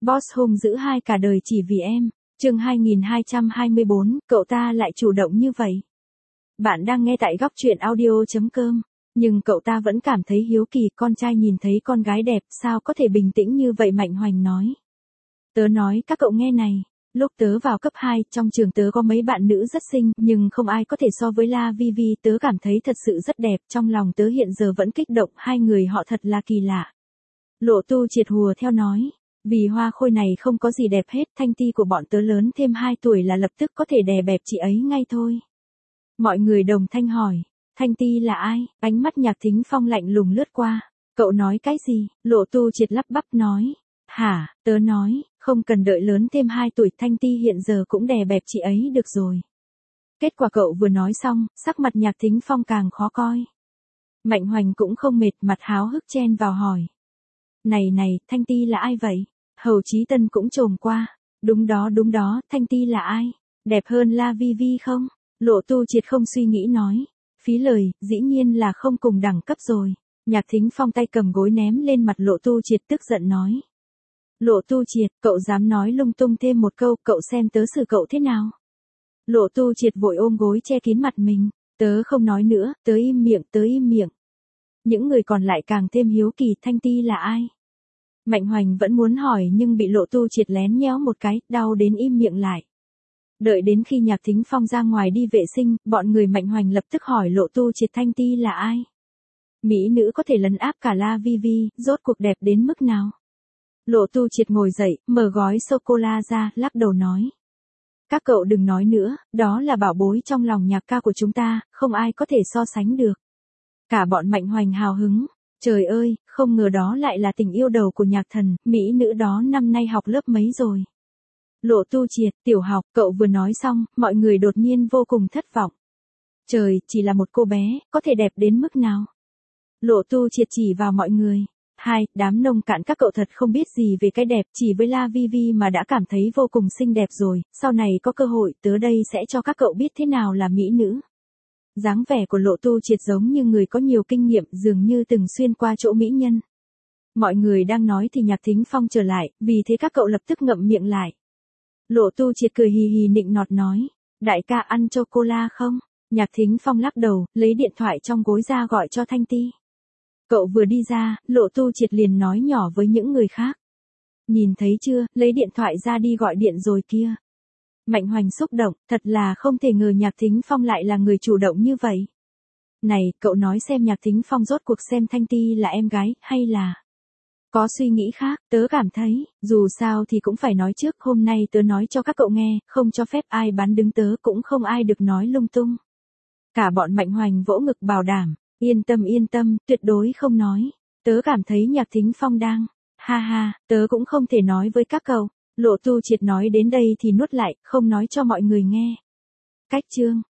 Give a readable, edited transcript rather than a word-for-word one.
Boss hung dữ hai cả đời chỉ vì em. Chương 2224, cậu ta lại chủ động như vậy. Bạn đang nghe tại góc truyện audio.com. Nhưng cậu ta vẫn cảm thấy hiếu kỳ, con trai nhìn thấy con gái đẹp sao có thể bình tĩnh như vậy. Mạnh Hoành nói. Tớ nói các cậu nghe này. Lúc tớ vào cấp 2, trong trường tớ có mấy bạn nữ rất xinh, nhưng không ai có thể so với La Vi Vi. Tớ cảm thấy thật sự rất đẹp, trong lòng tớ hiện giờ vẫn kích động, hai người họ thật là kỳ lạ. Lộ Tu Triệt hùa theo nói. Vì Hoa Khôi này không có gì đẹp hết, Thanh Ti của bọn tớ lớn thêm 2 tuổi là lập tức có thể đè bẹp chị ấy ngay thôi. Mọi người đồng thanh hỏi. Thanh Ti là ai? Ánh mắt Nhạc Thính Phong lạnh lùng lướt qua. Cậu nói cái gì? Lộ Tu Triệt lắp bắp nói. Hả, tớ nói, không cần đợi lớn thêm 2 tuổi, Thanh Ti hiện giờ cũng đè bẹp chị ấy được rồi. Kết quả cậu vừa nói xong, sắc mặt Nhạc Thính Phong càng khó coi. Mạnh Hoành cũng không mệt, mặt háo hức chen vào hỏi. Này, Thanh Ti là ai vậy? Hầu Chí Tân cũng chồm qua. Đúng đó, Thanh Ti là ai? Đẹp hơn La Vi Vi không? Lộ Tu Triệt không suy nghĩ nói. Phí lời, dĩ nhiên là không cùng đẳng cấp rồi. Nhạc Thính Phong tay cầm gối ném lên mặt Lộ Tu Triệt tức giận nói. Lộ Tu Triệt, cậu dám nói lung tung thêm một câu, cậu xem tớ xử cậu thế nào? Lộ Tu Triệt vội ôm gối che kín mặt mình. Tớ không nói nữa, tớ im miệng. Những người còn lại càng thêm hiếu kỳ, Thanh Ti là ai? Mạnh Hoành vẫn muốn hỏi nhưng bị Lộ Tu Triệt lén nhéo một cái, đau đến im miệng lại. Đợi đến khi Nhạc Thính Phong ra ngoài đi vệ sinh, bọn người Mạnh Hoành lập tức hỏi Lộ Tu Triệt Thanh Ti là ai? Mỹ nữ có thể lấn áp cả La Vi Vi, rốt cuộc đẹp đến mức nào? Lộ Tu Triệt ngồi dậy, mở gói sô-cô-la ra, lắc đầu nói. Các cậu đừng nói nữa, đó là bảo bối trong lòng nhạc ca của chúng ta, không ai có thể so sánh được. Cả bọn Mạnh Hoành hào hứng. Trời ơi, không ngờ đó lại là tình yêu đầu của Nhạc Thần, mỹ nữ đó năm nay học lớp mấy rồi? Lộ Tu Triệt, tiểu học, cậu vừa nói xong, mọi người đột nhiên vô cùng thất vọng. Trời, chỉ là một cô bé, có thể đẹp đến mức nào? Lộ Tu Triệt chỉ vào mọi người. Đám nông cạn các cậu thật không biết gì về cái đẹp, chỉ với La Vi Vi mà đã cảm thấy vô cùng xinh đẹp rồi, sau này có cơ hội tớ đây sẽ cho các cậu biết thế nào là mỹ nữ. Dáng vẻ của Lộ Tu Triệt giống như người có nhiều kinh nghiệm, dường như từng xuyên qua chỗ mỹ nhân. Mọi người đang nói thì Nhạc Thính Phong trở lại, vì thế các cậu lập tức ngậm miệng lại. Lộ Tu Triệt cười hì hì nịnh nọt nói, đại ca ăn chocola không? Nhạc Thính Phong lắc đầu, lấy điện thoại trong gối ra gọi cho Thanh Ti. Cậu vừa đi ra, Lộ Tu Triệt liền nói nhỏ với những người khác. Nhìn thấy chưa, lấy điện thoại ra đi gọi điện rồi kia. Mạnh Hoành xúc động, thật là không thể ngờ Nhạc Thính Phong lại là người chủ động như vậy. Này, cậu nói xem Nhạc Thính Phong rốt cuộc xem Thanh Ti là em gái, hay là... Có suy nghĩ khác, tớ cảm thấy, dù sao thì cũng phải nói trước, hôm nay tớ nói cho các cậu nghe, không cho phép ai bán đứng tớ, cũng không ai được nói lung tung. Cả bọn Mạnh Hoành vỗ ngực bảo đảm, yên tâm, tuyệt đối không nói. Tớ cảm thấy Nhạc Thính Phong đang, tớ cũng không thể nói với các cậu. Lộ Tu Triệt nói đến đây thì nuốt lại, không nói cho mọi người nghe. Cách chương